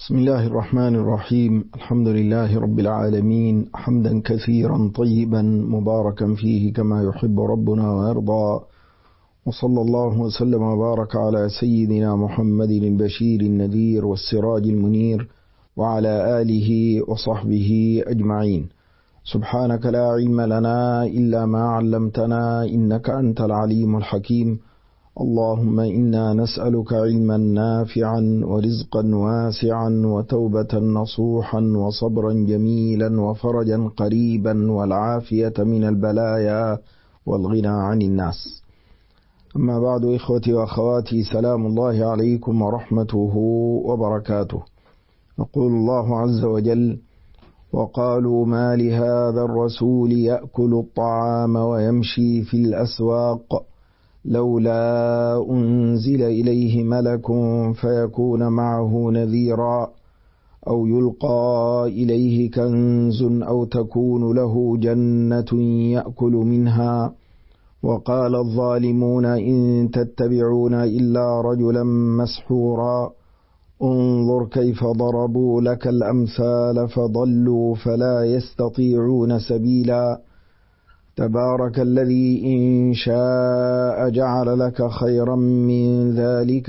بسم الله الرحمن الرحيم. الحمد لله رب العالمين، حمدا كثيرا طيبا مباركا فيه كما يحب ربنا ويرضى، وصلى الله وسلم وبارك على سيدنا محمد البشير النذير والسراج المنير وعلى آله وصحبه أجمعين. سبحانك لا علم لنا إلا ما علمتنا إنك أنت العليم الحكيم. اللهم إنا نسألك علما نافعا ورزقا واسعا وتوبة نصوحا وصبرا جميلا وفرجا قريبا والعافية من البلايا والغنى عن الناس. أما بعد، إخوتي وأخواتي، سلام الله عليكم ورحمته وبركاته. يقول الله عز وجل: وقالوا ما لهذا الرسول يأكل الطعام ويمشي في الأسواق لولا أنزل إليه ملك فيكون معه نذيرا أو يلقى إليه كنز أو تكون له جنة يأكل منها وقال الظالمون إن تتبعون إلا رجلا مسحورا انظر كيف ضربوا لك الأمثال فضلوا فلا يستطيعون سبيلا تبارك الذي إن شاء جعل لك خيرا من ذلك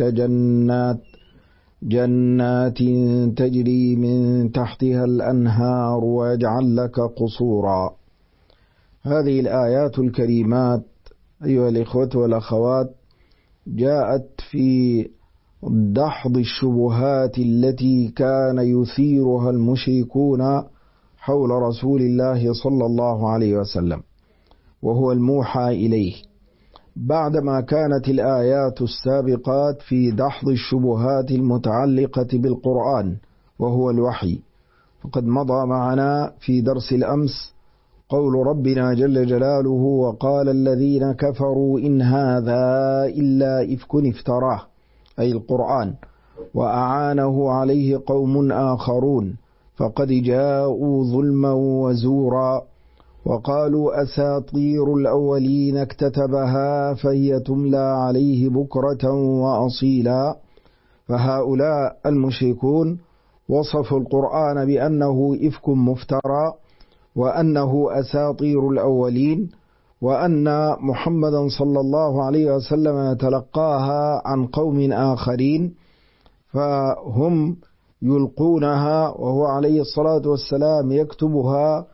جنات تجري من تحتها الأنهار ويجعل لك قصورا. هذه الآيات الكريمات أيها الإخوة والأخوات جاءت في دحض الشبهات التي كان يثيرها المشركون حول رسول الله صلى الله عليه وسلم، وهو الموحى إليه، بعدما كانت الآيات السابقات في دحض الشبهات المتعلقة بالقرآن وهو الوحي. فقد مضى معنا في درس الأمس قول ربنا جل جلاله: وقال الذين كفروا إن هذا إلا إفك افتراه، أي القرآن، وأعانه عليه قوم آخرون فقد جاءوا ظلما وزورا وقالوا أساطير الأولين اكتتبها فهي تملى عليه بكرة وأصيلا. فهؤلاء المشركون وصفوا القرآن بأنه إفك مفترى، وأنه أساطير الأولين، وأن محمدا صلى الله عليه وسلم يتلقاها عن قوم آخرين فهم يلقونها وهو عليه الصلاة والسلام يكتبها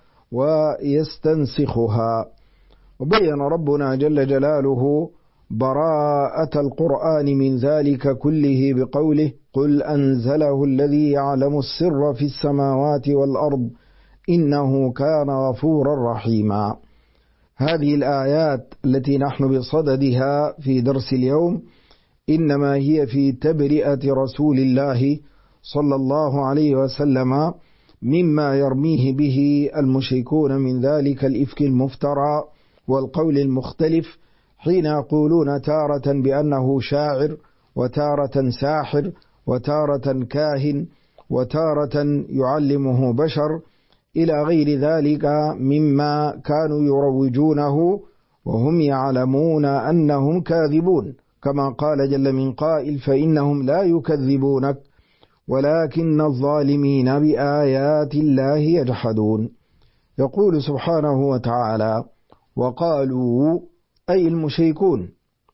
ويستنسخها. وبين ربنا جل جلاله براءة القرآن من ذلك كله بقوله: قل أنزله الذي يعلم السر في السماوات والأرض إنه كان غفورا رحيما. هذه الآيات التي نحن بصددها في درس اليوم إنما هي في تبرئة رسول الله صلى الله عليه وسلم مما يرميه به المشركون من ذلك الإفك المفترى والقول المختلف، حين يقولون تارة بأنه شاعر، وتارة ساحر، وتارة كاهن، وتارة يعلمه بشر، إلى غير ذلك مما كانوا يروجونه وهم يعلمون أنهم كاذبون، كما قال جل من قائل: فإنهم لا يكذبونك ولكن الظالمين بآيات الله يجحدون. يقول سبحانه وتعالى: وقالوا، أي المشركون،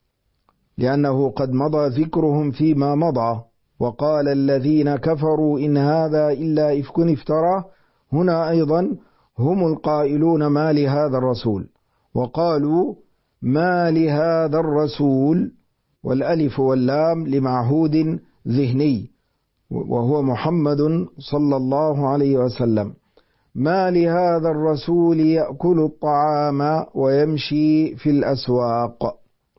لأنه قد مضى ذكرهم فيما مضى. وقال الذين كفروا إن هذا إلا إفك افتراه، هنا أيضا هم القائلون ما لهذا الرسول. وقالوا ما لهذا الرسول، والألف واللام لمعهود ذهني وهو محمد صلى الله عليه وسلم. ما لهذا الرسول يأكل الطعام ويمشي في الأسواق.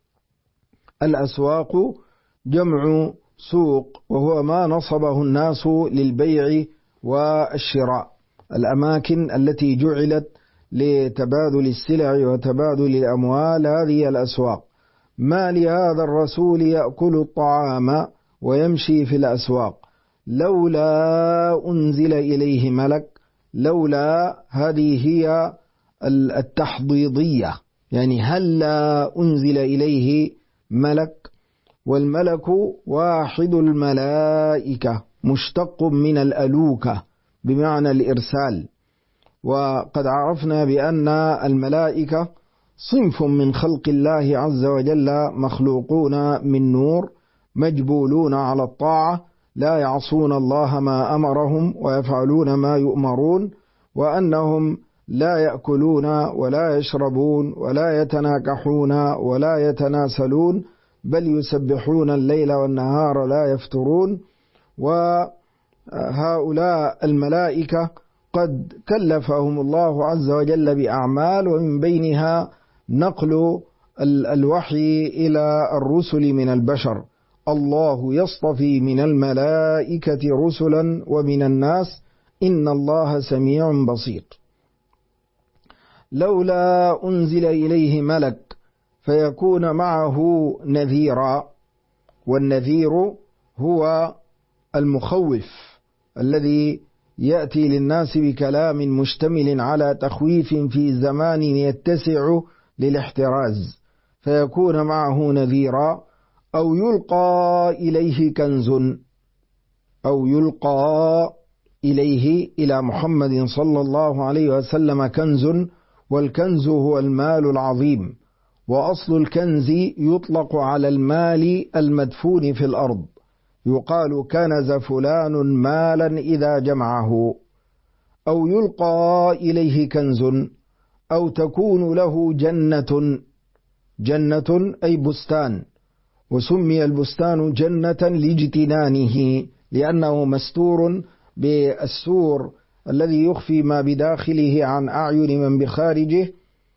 الأسواق جمع سوق، وهو ما نصبه الناس للبيع والشراء، الأماكن التي جعلت لتبادل السلع وتبادل الأموال، هذه الأسواق. ما لهذا الرسول يأكل الطعام ويمشي في الأسواق لولا أنزل إليه ملك. لولا هذه هي التحضيضية، يعني هل لا أنزل إليه ملك، والملك واحد الملائكة، مشتق من الألوكة بمعنى الإرسال. وقد عرفنا بأن الملائكة صنف من خلق الله عز وجل مخلوقون من نور مجبولون على الطاعة لا يعصون الله ما أمرهم ويفعلون ما يؤمرون، وأنهم لا يأكلون ولا يشربون ولا يتناكحون ولا يتناسلون، بل يسبحون الليل والنهار لا يفترون. وهؤلاء الملائكة قد كلفهم الله عز وجل بأعمال، ومن بينها نقل الوحي إلى الرسل من البشر. الله يصطفي من الملائكة رسلا ومن الناس إن الله سميع بصير. لولا أنزل إليه ملك فيكون معه نذيرا، والنذير هو المخوف الذي يأتي للناس بكلام مشتمل على تخويف في زمان يتسع للاحتراز، فيكون معه نذيرا. أو يلقى إليه كنز، أو يلقى إليه إلى محمد صلى الله عليه وسلم كنز، والكنز هو المال العظيم، وأصل الكنز يطلق على المال المدفون في الأرض، يقال كنز فلان مالا إذا جمعه. أو يلقى إليه كنز، أو تكون له جنة، جنة أي بستان، وسمي البستان جنة لاجتنانه لأنه مستور بالسور الذي يخفي ما بداخله عن أعين من بخارجه،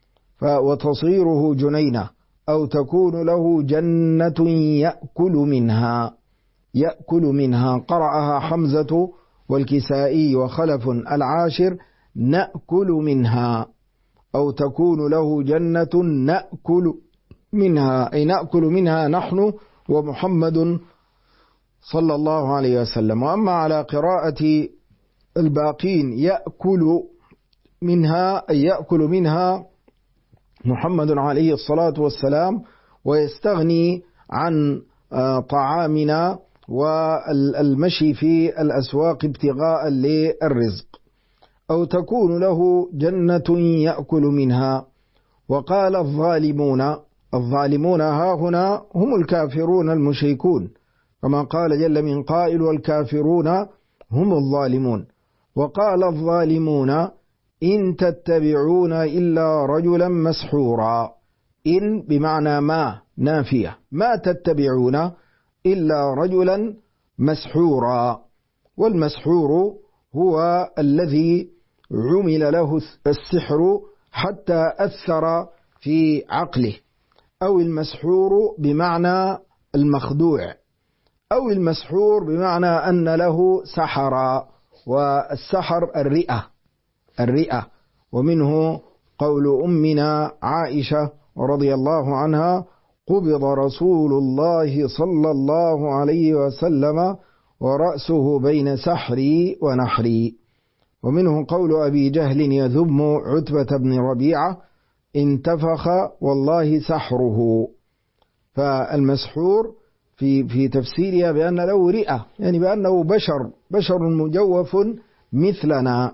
وتصيره جنينة. أو تكون له جنة يأكل منها، يأكل منها، قرأها حمزة والكسائي وخلف العاشر نأكل منها. أو تكون له جنة نأكل منها، أي نأكل منها نحن ومحمد صلى الله عليه وسلم. وأما على قراءة الباقين يأكل منها، أي يأكل منها محمد عليه الصلاة والسلام، ويستغني عن طعامنا والمشي في الأسواق ابتغاء للرزق. أو تكون له جنة يأكل منها. وقال الظالمون، الظالمون ها هنا هم الكافرون المشركون، كما قال جل من قائل والكافرون هم الظالمون. وقال الظالمون إن تتبعون إلا رجلا مسحورا. إن بمعنى ما نافية، ما تتبعون إلا رجلا مسحورا. والمسحور هو الذي عمل له السحر حتى أثر في عقله، أو المسحور بمعنى المخدوع، أو المسحور بمعنى أن له سحر، والسحر الرئة. ومنه قول أمنا عائشة رضي الله عنها قبض رسول الله صلى الله عليه وسلم ورأسه بين سحري ونحري. ومنه قول أبي جهل يذم عتبة بن ربيعة انتفخ والله سحره. فالمسحور في تفسيرها بأن له رئة، يعني بأنه بشر مجوف مثلنا.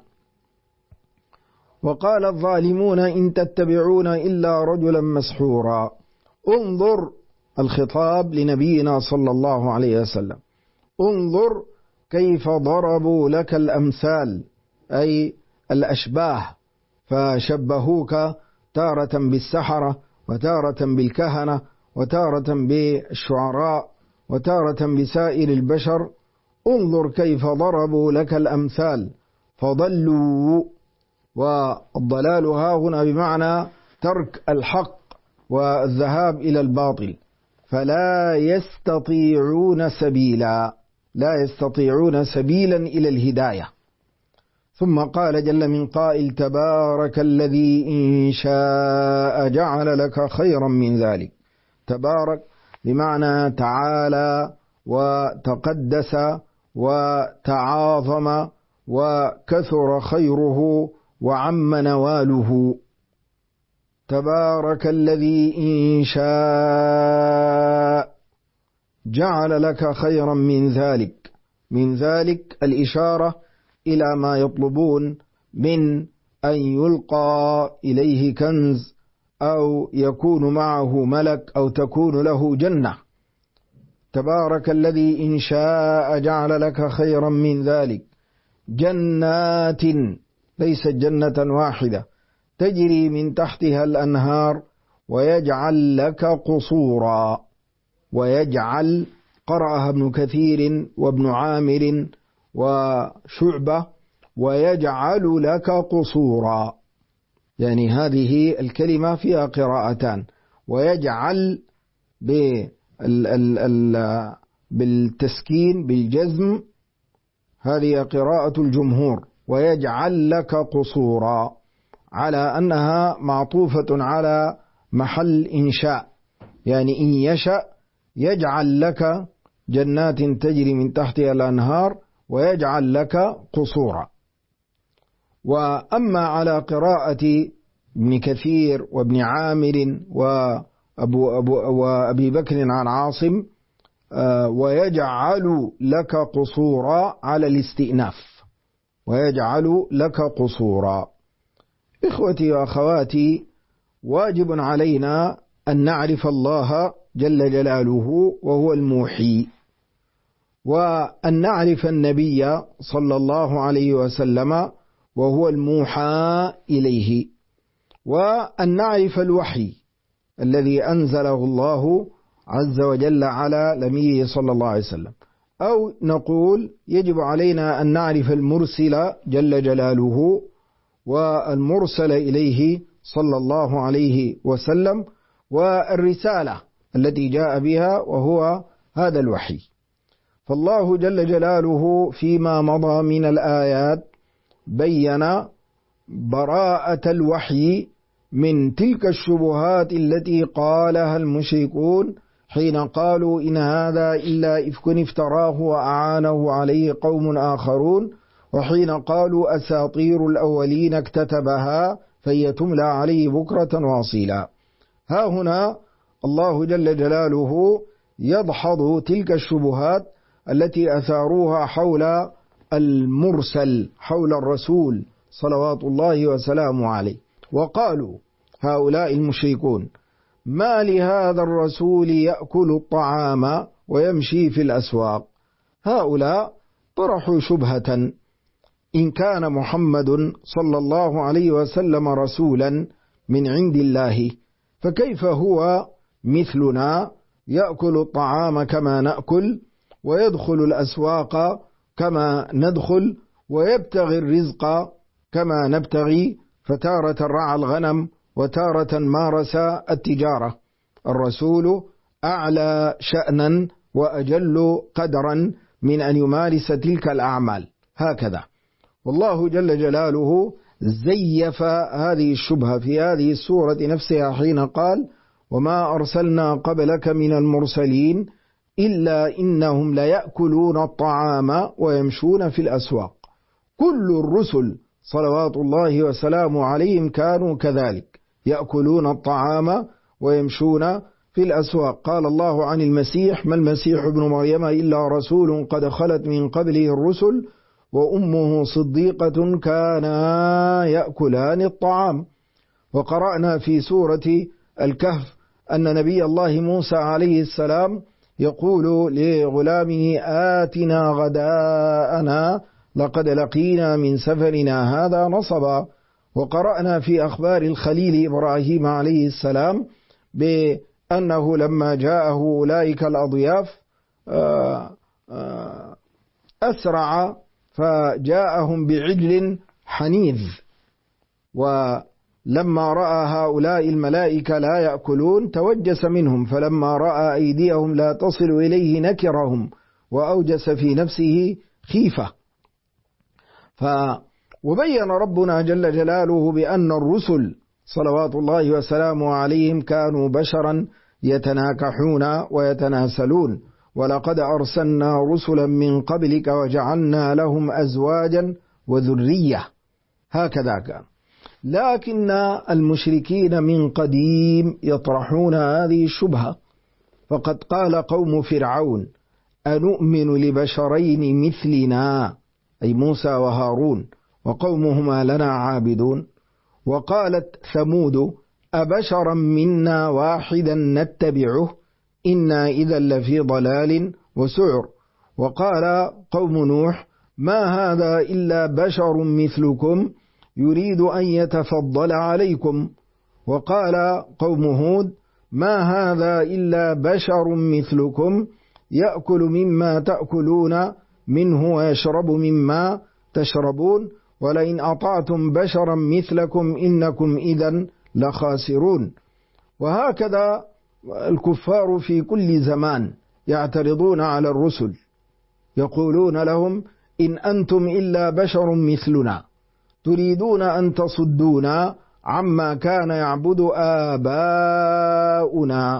وقال الظالمون إن تتبعون إلا رجلا مسحورا. انظر، الخطاب لنبينا صلى الله عليه وسلم، انظر كيف ضربوا لك الأمثال، أي الأشباه، فشبهوك تارة بالسحرة، وتارة بالكهنة، وتارة بالشعراء، وتارة بسائر البشر. انظر كيف ضربوا لك الأمثال فضلوا. والضلال ها هنا بمعنى ترك الحق والذهاب إلى الباطل، فلا يستطيعون سبيلا، لا يستطيعون سبيلا إلى الهداية. ثم قال جل من قائل تبارك الذي إن شاء جعل لك خيرا من ذلك. تبارك بمعنى تعالى وتقدس وتعاظم وكثر خيره وعم نواله. تبارك الذي إن شاء جعل لك خيرا من ذلك، من ذلك الإشارة إلى ما يطلبون من أن يلقى إليه كنز أو يكون معه ملك أو تكون له جنة. تبارك الذي إن شاء جعل لك خيرا من ذلك جنات، ليست جنة واحدة، تجري من تحتها الأنهار، ويجعل لك قصورا. ويجعل قرأها ابن كثير وابن عامر وشعبة، ويجعل لك قصورا، يعني هذه الكلمة فيها قراءتان، ويجعل بالتسكين بالجزم، هذه قراءة الجمهور، ويجعل لك قصورا، على أنها معطوفة على محل إنشاء، يعني إن يشأ يجعل لك جنات تجري من تحتها الأنهار ويجعل لك قصورا. وأما على قراءة ابن كثير وابن عامر وأبي بكر عن عاصم ويجعل لك قصورا على الاستئناف، ويجعل لك قصورا. إخوتي وأخواتي، واجب علينا أن نعرف الله جل جلاله وهو الموحي، وأن نعرف النبي صلى الله عليه وسلم وهو الموحى إليه، وأن نعرف الوحي الذي أنزله الله عز وجل على نبيه صلى الله عليه وسلم، أو نقول يجب علينا أن نعرف المرسل جل جلاله والمرسل إليه صلى الله عليه وسلم، والرسالة التي جاء بها وهو هذا الوحي. فالله جل جلاله فيما مضى من الآيات بين براءة الوحي من تلك الشبهات التي قالها المشركون حين قالوا إن هذا إلا إفك افتراه وأعانه عليه قوم آخرون، وحين قالوا أساطير الأولين اكتتبها فهي تملى عليه بكرة واصيلا. ها هنا الله جل جلاله يدحض تلك الشبهات التي أثاروها حول المرسل، حول الرسول صلوات الله وسلامه عليه. وقالوا هؤلاء المشركون: ما لهذا الرسول يأكل الطعام ويمشي في الأسواق. هؤلاء طرحوا شبهة: إن كان محمد صلى الله عليه وسلم رسولا من عند الله، فكيف هو مثلنا يأكل الطعام كما نأكل، ويدخل الأسواق كما ندخل، ويبتغي الرزق كما نبتغي، فتارة رعى الغنم وتارة مارس التجارة. الرسول أعلى شأنا وأجل قدرا من أن يمارس تلك الأعمال، هكذا. والله جل جلاله زيف هذه الشبهة في هذه السورة نفسها حين قال: وما أرسلنا قبلك من المرسلين إلا إنهم ليأكلون الطعام ويمشون في الأسواق. كل الرسل صلوات الله وسلامه عليهم كانوا كذلك، يأكلون الطعام ويمشون في الأسواق. قال الله عن المسيح: ما المسيح ابن مريم إلا رسول قد خلت من قبله الرسل وأمه صديقة كانا يأكلان الطعام. وقرأنا في سورة الكهف أن نبي الله موسى عليه السلام يقول لغلامه: آتنا غداءنا لقد لقينا من سفرنا هذا نصبا. وقرأنا في أخبار الخليل إبراهيم عليه السلام بأنه لما جاءه أولئك الأضياف أسرع فجاءهم بعجل حنيذ، ولما رأى هؤلاء الملائكة لا يأكلون توجس منهم، فلما رأى أيديهم لا تصل إليه نكرهم وأوجس في نفسه خيفة. وبين ربنا جل جلاله بأن الرسل صلوات الله وسلامه عليهم كانوا بشرا يتناكحون ويتناسلون: ولقد أرسلنا رسلا من قبلك وجعلنا لهم أزواجا وذرية. هكذا كان. لكن المشركين من قديم يطرحون هذه الشبهة، فقد قال قوم فرعون: أنؤمن لبشرين مثلنا، أي موسى وهارون وقومهما لنا عابدون. وقالت ثمود أبشرا منا واحدا نتبعه إنا إذا لفي ضلال وسعر. وقال قوم نوح ما هذا إلا بشر مثلكم يريد أن يتفضل عليكم. وقال قوم هود ما هذا إلا بشر مثلكم يأكل مما تأكلون منه ويشرب مما تشربون ولئن أطعتم بشرا مثلكم إنكم إذا لخاسرون. وهكذا الكفار في كل زمان يعترضون على الرسل، يقولون لهم إن أنتم إلا بشر مثلنا تريدون أن تصدونا عما كان يعبد آباؤنا.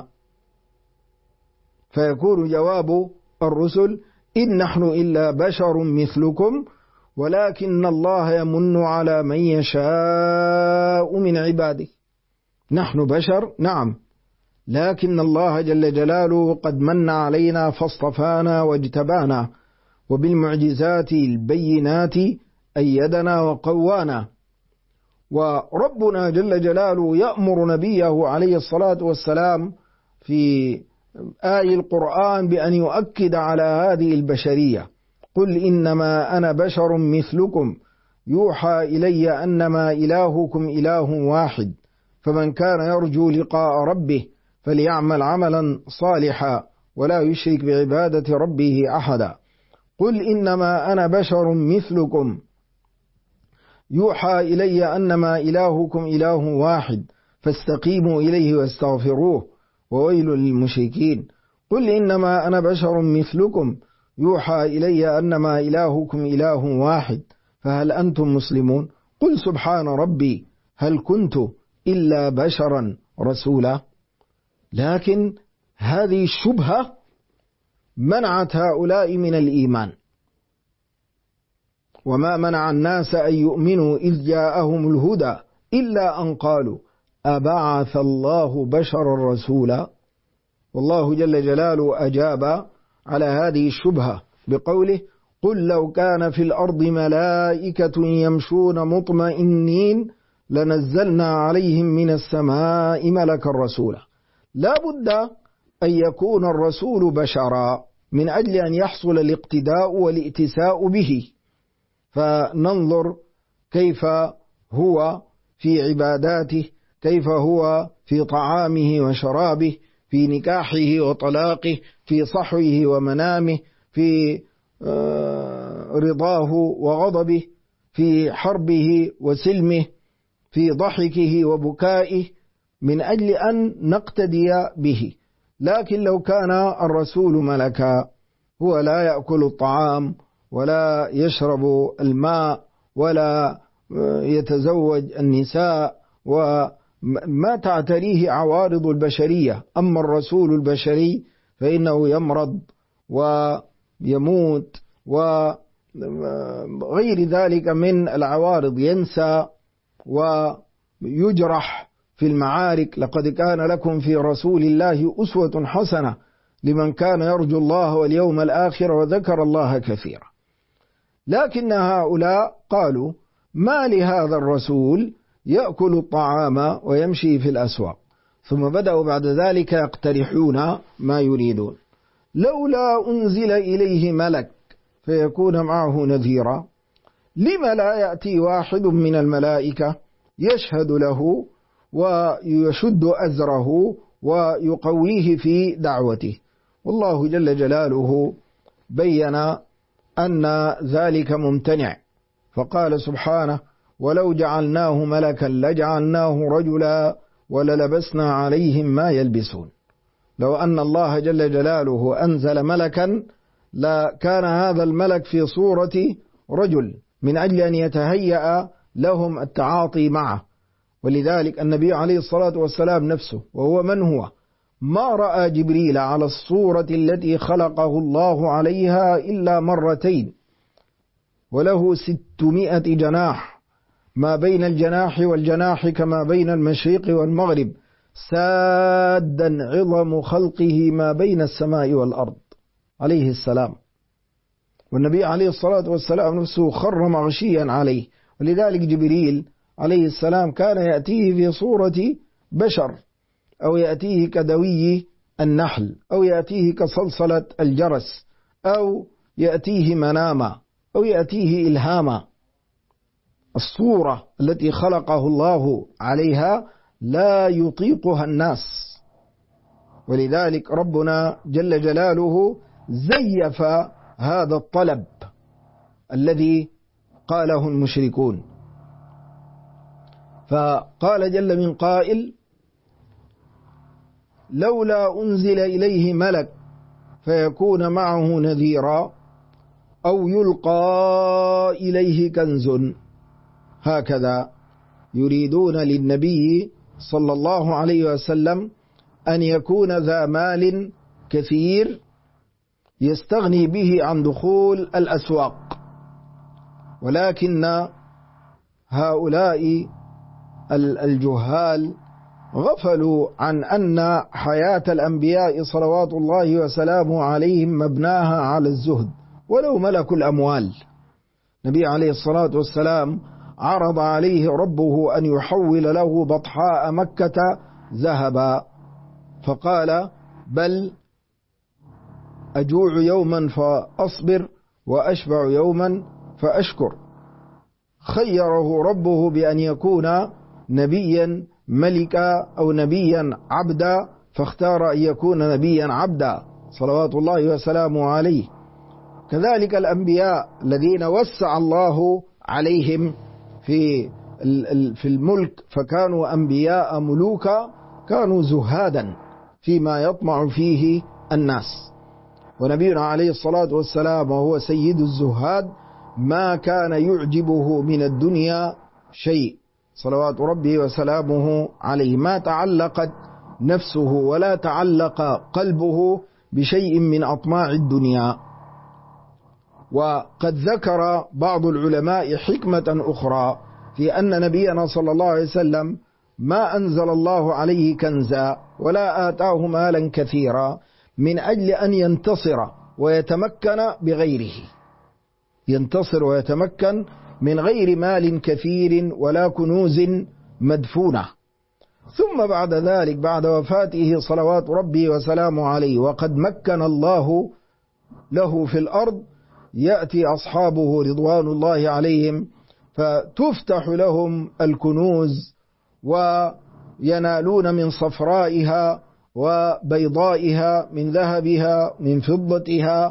فيكون جواب الرسل إن نحن إلا بشر مثلكم ولكن الله يمن على من يشاء من عباده. نحن بشر نعم، لكن الله جل جلاله قد من علينا فاصطفانا واجتبانا، وبالمعجزات البينات أيدنا وقوانا. وربنا جل جلاله يأمر نبيه عليه الصلاة والسلام في آي القرآن بأن يؤكد على هذه البشرية. قل إنما أنا بشر مثلكم يوحى إلي أنما إلهكم إله واحد فمن كان يرجو لقاء ربه فليعمل عملا صالحا ولا يشرك بعبادة ربه أحدا. قل إنما أنا بشر مثلكم يوحى إلي أنما إلهكم إله واحد فاستقيموا إليه واستغفروه وويل للمشركين. قل إنما أنا بشر مثلكم يوحى إلي أنما إلهكم إله واحد فهل أنتم مسلمون؟ قل سبحان ربي هل كنت إلا بشرا رسولا. لكن هذه الشبهة منعت هؤلاء من الإيمان. وما منع الناس أن يؤمنوا إذ جاءهم الهدى إلا أن قالوا أبعث الله بشرا رسولا. والله جل جلاله أجاب على هذه الشبهة بقوله قل لو كان في الأرض ملائكة يمشون مطمئنين لنزلنا عليهم من السماء ملكا رسولا. لا بد أن يكون الرسول بشرا من أجل أن يحصل الاقتداء والائتساء به، فننظر كيف هو في عباداته، كيف هو في طعامه وشرابه، في نكاحه وطلاقه، في صحوه ومنامه، في رضاه وغضبه، في حربه وسلمه، في ضحكه وبكائه، من أجل أن نقتدي به. لكن لو كان الرسول ملكا هو لا يأكل الطعام ولا يشرب الماء ولا يتزوج النساء وما تعتريه عوارض البشرية. أما الرسول البشري فإنه يمرض ويموت وغير ذلك من العوارض، ينسى ويجرح في المعارك. لقد كان لكم في رسول الله أسوة حسنة لمن كان يرجو الله واليوم الآخر وذكر الله كثيرا. لكن هؤلاء قالوا ما لهذا الرسول يأكل الطعام ويمشي في الأسواق، ثم بدأوا بعد ذلك يقترحون ما يريدون. لولا أنزل إليه ملك فيكون معه نذيرا. لم لا يأتي واحد من الملائكة يشهد له ويشد أزره ويقويه في دعوته؟ والله جل جلاله بين أن ذلك ممتنع، فقال سبحانه ولو جعلناه ملكا لجعلناه رجلا وللبسنا عليهم ما يلبسون. لو أن الله جل جلاله أنزل ملكا لكان هذا الملك في صورة رجل من أجل أن يتهيأ لهم التعاطي معه. ولذلك النبي عليه الصلاة والسلام نفسه وهو من هو ما رأى جبريل على الصورة التي خلقه الله عليها إلا مرتين، وله 600 جناح، ما بين الجناح والجناح كما بين المشرق والمغرب، سادا عظم خلقه ما بين السماء والأرض. عليه السلام، والنبي عليه الصلاة والسلام نفسه خر مغشيا عليه، ولذلك جبريل عليه السلام كان يأتيه في صورة بشر، أو يأتيه كدوي النحل، أو يأتيه كصلصلة الجرس، أو يأتيه مناما، أو يأتيه إلهاما. الصورة التي خلقه الله عليها لا يطيقها الناس، ولذلك ربنا جل جلاله زيف هذا الطلب الذي قاله المشركون. فقال جل من قائل: لولا أنزل إليه ملك فيكون معه نذيرا أو يلقى إليه كنز. هكذا يريدون للنبي صلى الله عليه وسلم أن يكون ذا مال كثير يستغني به عن دخول الأسواق، ولكن هؤلاء الجهال غفلوا عن أن حياة الأنبياء صلوات الله وسلامه عليهم مبناها على الزهد ولو ملكوا الأموال. النبي عليه الصلاة والسلام عرض عليه ربه أن يحول له بطحاء مكة ذهبا، فقال: بل أجوع يوما فأصبر وأشبع يوما فأشكر. خيره ربه بأن يكون نبيا ملكا أو نبيا عبدا، فاختار أن يكون نبيا عبدا صلوات الله وسلامه عليه. كذلك الأنبياء الذين وسع الله عليهم في الملك فكانوا أنبياء ملوكا، كانوا زهادا فيما يطمع فيه الناس. ونبينا عليه الصلاة والسلام وهو سيد الزهاد ما كان يعجبه من الدنيا شيء صلوات ربه وسلامه عليه، ما تعلقت نفسه ولا تعلق قلبه بشيء من أطماع الدنيا. وقد ذكر بعض العلماء حكمة أخرى في أن نبينا صلى الله عليه وسلم ما أنزل الله عليه كنزا ولا آتاه مالا كثيرا من أجل أن ينتصر ويتمكن بغيره، ينتصر ويتمكن من غير مال كثير ولا كنوز مدفونة. ثم بعد ذلك بعد وفاته صلوات ربي وسلامه عليه وقد مكن الله له في الأرض، يأتي أصحابه رضوان الله عليهم فتفتح لهم الكنوز وينالون من صفرائها وبيضائها، من ذهبها من فضتها،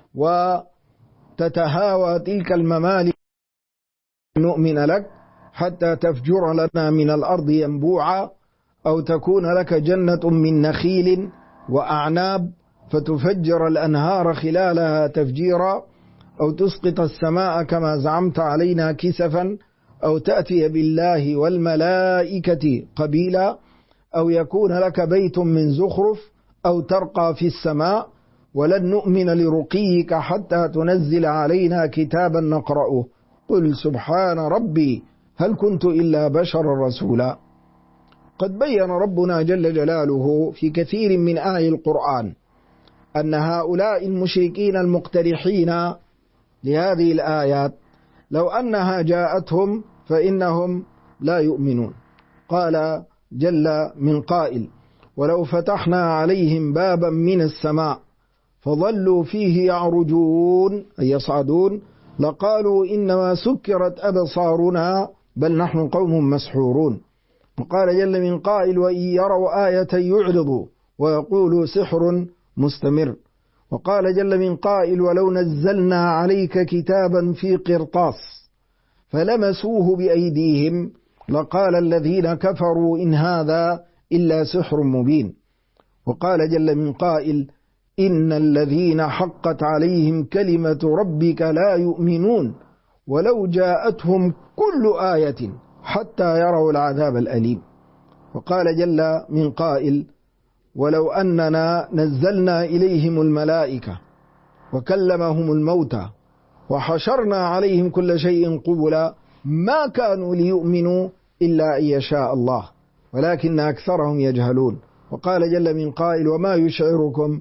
وتتهاوى تلك الممالك: نؤمن لك حتى تفجر لنا من الأرض ينبوعا، أو تكون لك جنة من نخيل وأعناب فتفجر الأنهار خلالها تفجيرا، أو تسقط السماء كما زعمت علينا كسفا، أو تأتي بالله والملائكة قبيلا، أو يكون لك بيت من زخرف، أو ترقى في السماء، ولن نؤمن لرقيك حتى تنزل علينا كتابا نقرأه، قل سبحان ربي هل كنت إلا بشرا رسولا. قد بين ربنا جل جلاله في كثير من آي القرآن أن هؤلاء المشركين المقترحين لهذه الآيات لو أنها جاءتهم فإنهم لا يؤمنون. قال جل من قائل: ولو فتحنا عليهم بابا من السماء فظلوا فيه يعرجون أي يصعدون لقالوا إنما سكرت أبصارنا بل نحن قوم مسحورون. وقال جل من قائل: وإن يروا آية يعرضوا ويقولوا سحر مستمر. وقال جل من قائل: ولو نزلنا عليك كتابا في قرطاس فلمسوه بأيديهم لقال الذين كفروا إن هذا إلا سحر مبين. وقال جل من قائل: إن الذين حقت عليهم كلمة ربك لا يؤمنون ولو جاءتهم كل آية حتى يروا العذاب الأليم. وقال جل من قائل: ولو أننا نزلنا إليهم الملائكة وكلمهم الموتى وحشرنا عليهم كل شيء قبلا ما كانوا ليؤمنوا إلا أن يشاء الله ولكن أكثرهم يجهلون. وقال جل من قائل: وما يشعركم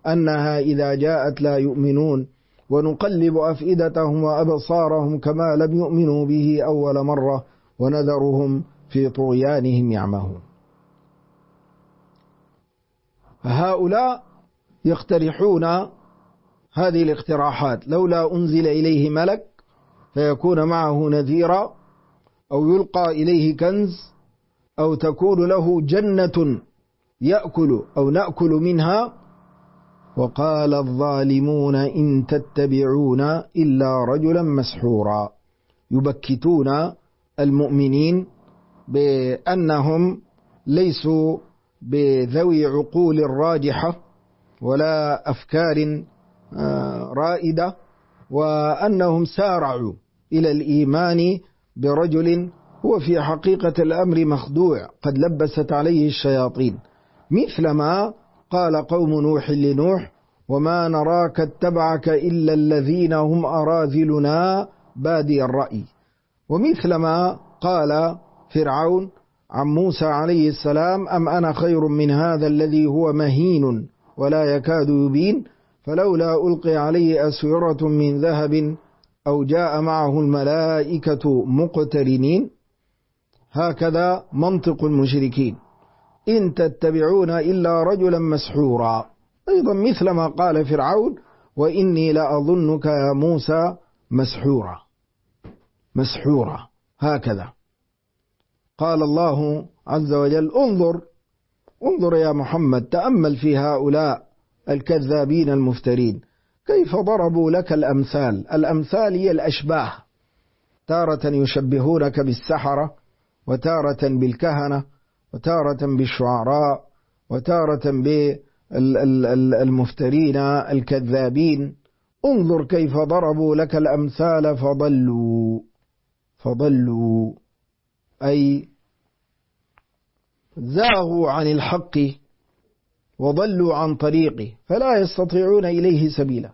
أنها إذا جاءت لا يؤمنون ونقلب أفئدتهم وأبصارهم كما لم يؤمنوا به أول مرة ونذرهم في طغيانهم يعمهون. فهؤلاء يقترحون هذه الاقتراحات: لولا أنزل إليه ملك فيكون معه نذيرا، أو يلقى إليه كنز، أو تكون له جنة يأكل أو نأكل منها. وقال الظالمون إن تتبعون إلا رجلا مسحورا، يبكتون المؤمنين بأنهم ليسوا بذوي عقول راجحة ولا أفكار رائدة، وأنهم سارعوا إلى الإيمان برجل هو في حقيقة الأمر مخدوع قد لبست عليه الشياطين، مثلما قال قوم نوح لنوح: وما نراك اتبعك إلا الذين هم أراذلنا بادي الرأي. ومثلما قال فرعون عن موسى عليه السلام: أم أنا خير من هذا الذي هو مهين ولا يكاد يبين فلولا ألقي عليه أسورة من ذهب أو جاء معه الملائكة مقترنين. هكذا منطق المشركين: إن تتبعون إلا رجلا مسحورا. أيضا مثلما قال فرعون: وإني لأظنك يا موسى مسحورا. مسحورا هكذا قال الله عز وجل: انظر يا محمد، تأمل في هؤلاء الكذابين المفترين كيف ضربوا لك الأمثال. الأمثال هي الأشباه، تارة يشبهونك بالسحرة، وتارة بالكهنة، وتارة بالشعراء، وتارة بالمفترين الكذابين. انظر كيف ضربوا لك الأمثال فضلوا أي زاغوا عن الحق وضلوا عن طريقه فلا يستطيعون إليه سبيلا.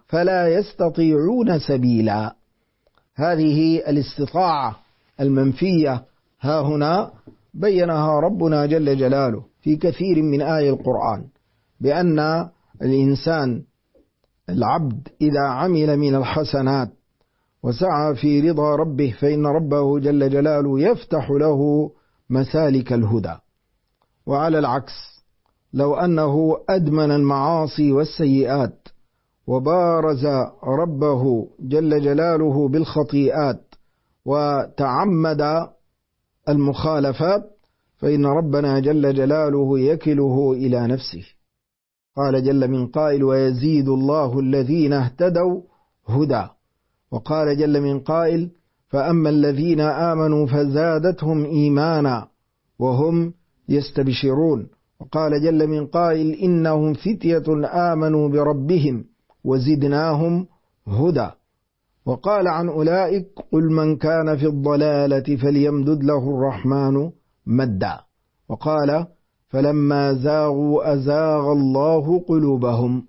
هذه الاستطاعة المنفية ها هنا بينها ربنا جل جلاله في كثير من آي القرآن، بأن الإنسان العبد إذا عمل من الحسنات وسعى في رضا ربه فإن ربه جل جلاله يفتح له مسالك الهدى. وعلى العكس، لو أنه أدمن المعاصي والسيئات وبارز ربه جل جلاله بالخطيئات وتعمد المخالفات فإن ربنا جل جلاله يكله إلى نفسه. قال جل من قائل: ويزيد الله الذين اهتدوا هدى. وقال جل من قائل: فأما الذين آمنوا فزادتهم إيمانا وهم يستبشرون. وقال جل من قائل: إنهم فتية آمنوا بربهم وزدناهم هدى. وقال عن أولئك: قل من كان في الضلالة فليمدد له الرحمن مدا. وقال: فلما زاغوا أزاغ الله قلوبهم.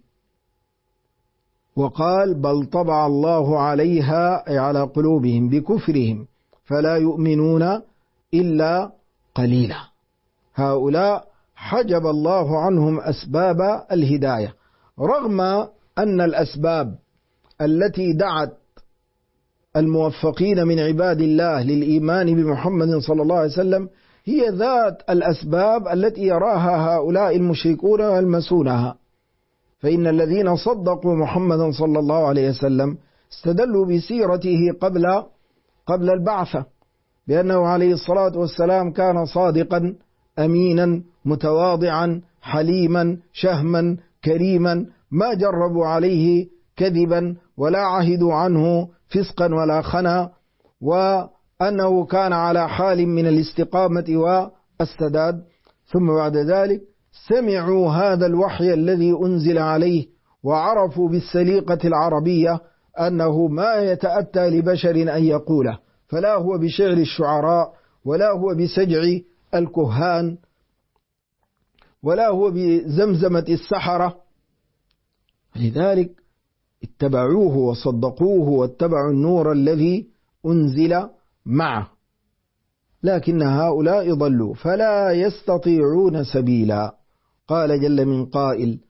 وقال: بل طبع الله عليها أي على قلوبهم بكفرهم فلا يؤمنون إلا قليلا. هؤلاء حجب الله عنهم أسباب الهداية، رغم أن الأسباب التي دعت الموفقين من عباد الله للإيمان بمحمد صلى الله عليه وسلم هي ذات الأسباب التي يراها هؤلاء المشركون ويلمسونها. فإن الذين صدقوا محمدا صلى الله عليه وسلم استدلوا بسيرته قبل البعثة، بأنه عليه الصلاة والسلام كان صادقا أمينا متواضعا حليما شهما كريما، ما جربوا عليه كذبا ولا عهدوا عنه فسقا ولا خنا، وأنه كان على حال من الاستقامة والسداد. ثم بعد ذلك سمعوا هذا الوحي الذي أنزل عليه وعرفوا بالسليقة العربية أنه ما يتأتى لبشر أن يقوله، فلا هو بشعر الشعراء ولا هو بسجع الكهان ولا هو بزمزمة السحرة. لذلك اتبعوه وصدقوه واتبعوا النور الذي أنزل معه. لكن هؤلاء ضلوا فلا يستطيعون سبيلا. قال جل من قائل: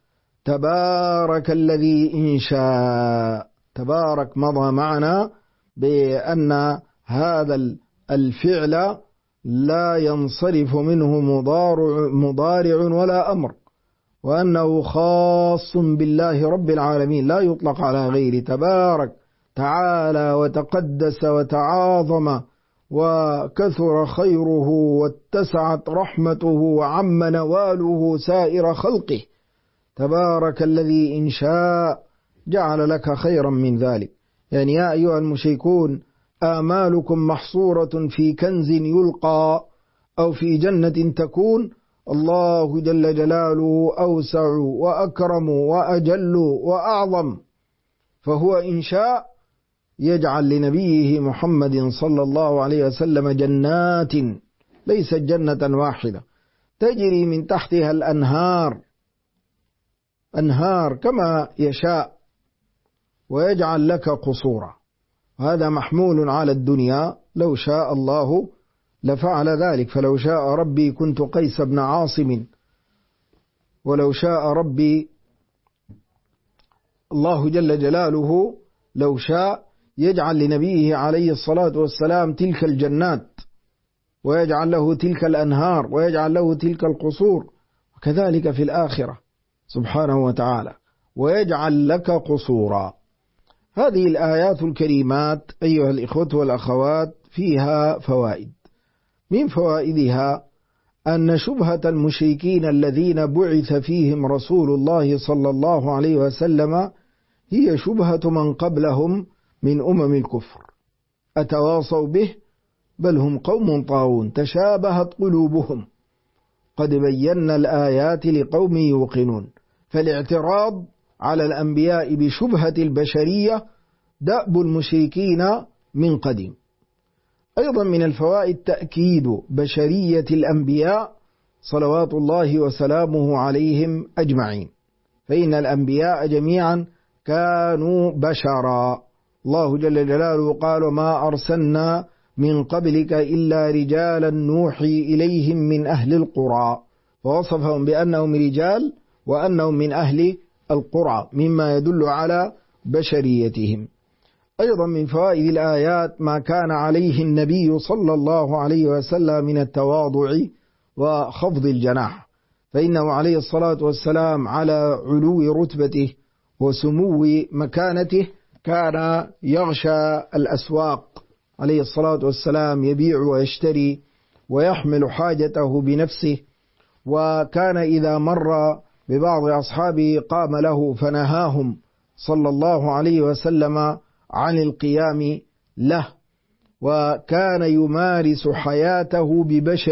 تبارك الذي إن شاء. تبارك مضى معنا بأن هذا الفعل لا ينصرف منه مضارع ولا أمر، وأنه خاص بالله رب العالمين، لا يطلق على غيره. تبارك تعالى وتقدس وتعاظم وكثر خيره واتسعت رحمته وعم نواله سائر خلقه. تبارك الذي إن شاء جعل لك خيرا من ذلك. يعني يا أيها المشركون آمالكم محصورة في كنز يلقى أو في جنة تكون، الله جل جلاله أوسع وأكرم وأجل وأعظم، فهو إن شاء يجعل لنبيه محمد صلى الله عليه وسلم جنات، ليست جنة واحدة، تجري من تحتها الأنهار كما يشاء، ويجعل لك قصورا. هذا محمول على الدنيا، لو شاء الله لفعل ذلك. فلو شاء ربي كنت قيس بن عاصم، ولو شاء ربي الله جل جلاله لو شاء يجعل لنبيه عليه الصلاة والسلام تلك الجنات، ويجعل له تلك الأنهار، ويجعل له تلك القصور، وكذلك في الآخرة سبحانه وتعالى، ويجعل لك قصورا. هذه الآيات الكريمات أيها الإخوة والأخوات فيها فوائد. من فوائدها أن شبهة المشركين الذين بعث فيهم رسول الله صلى الله عليه وسلم هي شبهة من قبلهم من الكفر، أتواصوا به بل هم قوم طاغون تشابهت قلوبهم، قد بينا الآيات لقوم يوقنون. فالاعتراض على الأنبياء بشبهة البشرية دأب المشركين من قديم. أيضا من الفوائد تأكيد بشرية الأنبياء صلوات الله وسلامه عليهم أجمعين، فإن الأنبياء جميعا كانوا بشرا. الله جل جلاله قال: ما أرسلنا من قبلك إلا رجالا نوحي إليهم من أهل القرى، فوصفهم بأنهم رجال وأنهم من أهل القرى، مما يدل على بشريتهم. أيضا من فوائد الآيات ما كان عليه النبي صلى الله عليه وسلم من التواضع وخفض الجناح، فإنه عليه الصلاة والسلام على علو رتبته وسمو مكانته كان يغشى الأسواق عليه الصلاة والسلام، يبيع ويشتري ويحمل حاجته بنفسه، وكان إذا مر ببعض أصحابه قام له فنهاهم صلى الله عليه وسلم عن القيام له، وكان يمارس حياته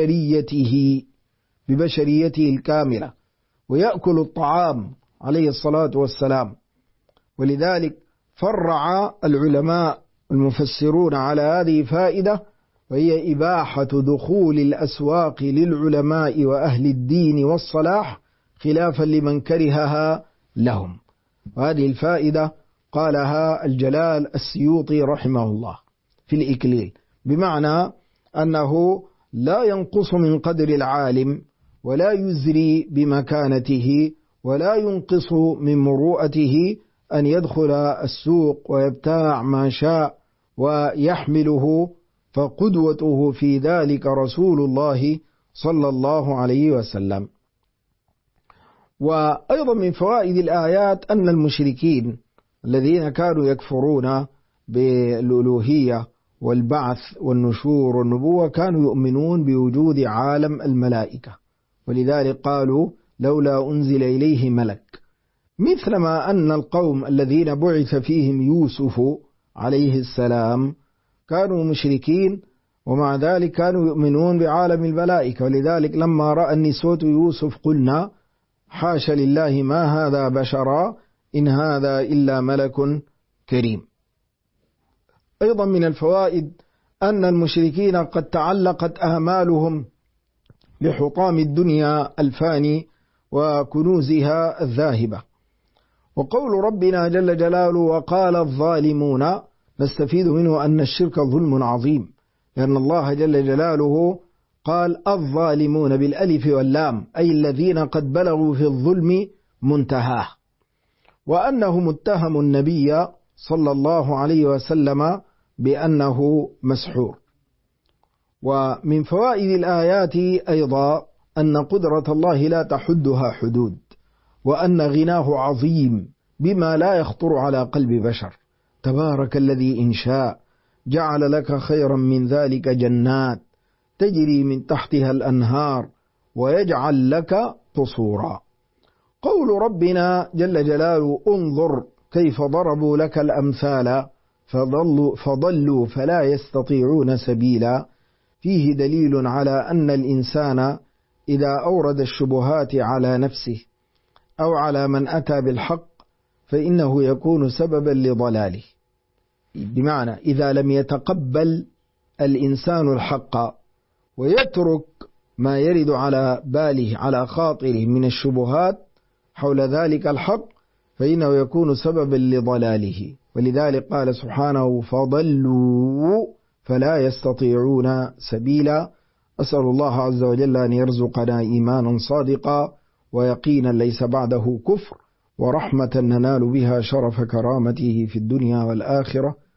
ببشريته الكاملة، ويأكل الطعام عليه الصلاة والسلام. ولذلك فرع العلماء المفسرون على هذه فائدة، وهي إباحة دخول الأسواق للعلماء وأهل الدين والصلاح خلافا لمن كرهها لهم. وهذه الفائدة قالها الجلال السيوطي رحمه الله في الإكليل، بمعنى أنه لا ينقص من قدر العالم، ولا يزري بمكانته، ولا ينقص من مروءته أن يدخل السوق ويبتاع ما شاء ويحمله، فقدوته في ذلك رسول الله صلى الله عليه وسلم. وأيضا من فوائد الآيات أن المشركين الذين كانوا يكفرون بالألوهية والبعث والنشور والنبوة كانوا يؤمنون بوجود عالم الملائكة، ولذلك قالوا: لولا أنزل إليه ملك. مثلما أن القوم الذين بعث فيهم يوسف عليه السلام كانوا مشركين، ومع ذلك كانوا يؤمنون بعالم الملائكة، ولذلك لما رأى النسوة يوسف قلنا: حاش لله ما هذا بشرا إن هذا إلا ملك كريم. أيضا من الفوائد أن المشركين قد تعلقت آمالهم بحطام الدنيا الفاني وكنوزها الذاهبة. وقول ربنا جل جلاله: وقال الظالمون، نستفيد منه أن الشرك ظلم عظيم، لأن الله جل جلاله قال الظالمون بالألف واللام، أي الذين قد بلغوا في الظلم منتهاه، وأنهم اتهموا النبي صلى الله عليه وسلم بأنه مسحور. ومن فوائد الآيات أيضا أن قدرة الله لا تحدها حدود، وأن غناه عظيم بما لا يخطر على قلب بشر. تبارك الذي إن شاء جعل لك خيرا من ذلك جنات تجري من تحتها الأنهار ويجعل لك قصورا. قول ربنا جل جلاله انظر كيف ضربوا لك الأمثال فضلوا فلا يستطيعون سبيلا، فيه دليل على أن الإنسان إذا أورد الشبهات على نفسه أو على من أتى بالحق فإنه يكون سببا لضلاله. بمعنى إذا لم يتقبل الإنسان الحق ويترك ما يرد على باله على خاطره من الشبهات حول ذلك الحق فإنه يكون سببا لضلاله. ولذلك قال سبحانه فضلوا فلا يستطيعون سبيلا. أسأل الله عز وجل أن يرزقنا إيمانا صادقا ويقينا ليس بعده كفر، ورحمة ننال بها شرف كرامته في الدنيا والآخرة.